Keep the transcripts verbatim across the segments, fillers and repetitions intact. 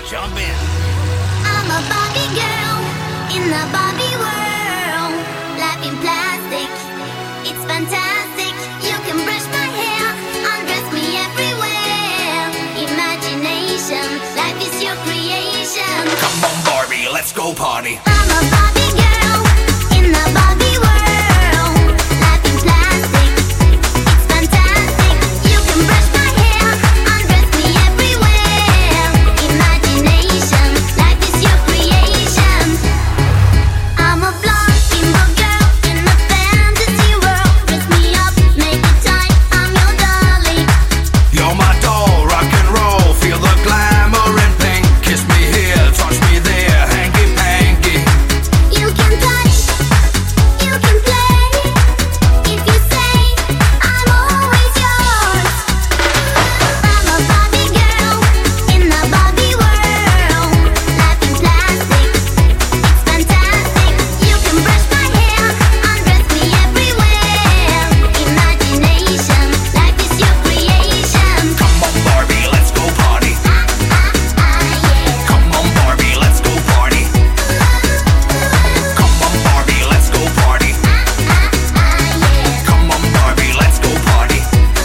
Jump in. I'm a Barbie girl in the Barbie world. Life in plastic, it's fantastic. You can brush my hair, undress me everywhere. Imagination, life is your creation. Come on, Barbie, let's go party. I'm a Barbie girl in the Barbie world. Life in plastic, it's fantastic. You can brush my hair, undress me everywhere. Imagination, life is your creation. I'm a blonde bimbo girl in a fantasy world. Dress me up, make it tight, I'm your darling. You're my doll, rock and roll. Feel the glamour and pink. Kiss me here, touch me there, hanky panky. You can touch, you can play. If you say I'm always yours. I'm a Barbie girl in the Barbie world. Life in plastic, it's fantastic. You can brush my hair, undress me everywhere. Imagination, life is your creation. Come on, Barbie, let's go party. Ah, ah, yeah. Come on, Barbie, let's go party. Come on, Barbie, let's go party. Come on, Barbie, let's go party.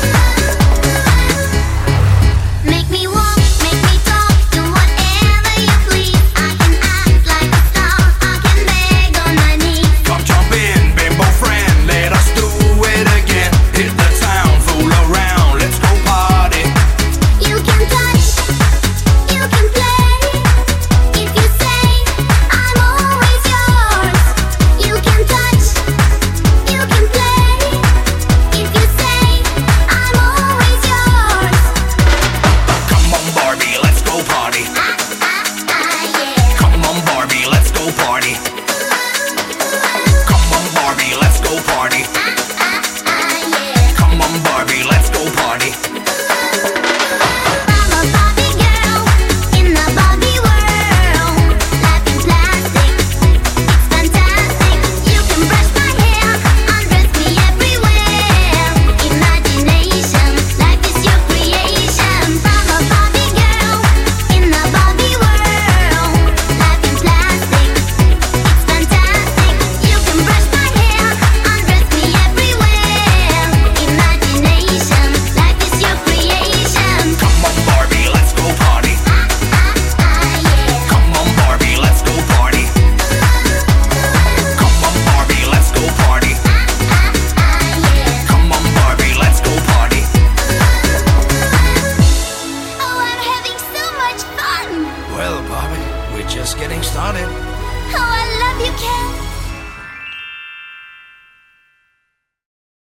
Make me walk, make me talk, do whatever you please. I can act like a star, I can beg on my knees. Come jump in, bimbo friend, let us do it again. Hit the town, fool around, let's go party. You can touch, you can play. If you say I'm always yours. You can touch, you can play. If you say I'm always yours. Come on, Barbie, let's go party. Ah, ah, ah, yeah. Come on, Barbie, let's go party. Come on, Barbie, let's go party. Ah, ah, ah, yeah. Come on, Barbie, let's go party. I'm a Barbie girl in the Barbie world. Life in plastic, it's fantastic. You can brush my hair, undress me everywhere. Imagination, life is your creation. I'm a Barbie girl in the Barbie world. Life in plastic, it's fantastic. You can brush my hair, undress me everywhere. Imagination, life is your creation. Come on, Barbie, let's go party. Ah, ah, yeah. Come on, Barbie, let's go party. Come on, Barbie, let's go party. Ah, yeah. Come on, Barbie, let's go party. Oh, I'm having so much fun. Well, Barbie, we're just getting started. Oh, I love you, Ken.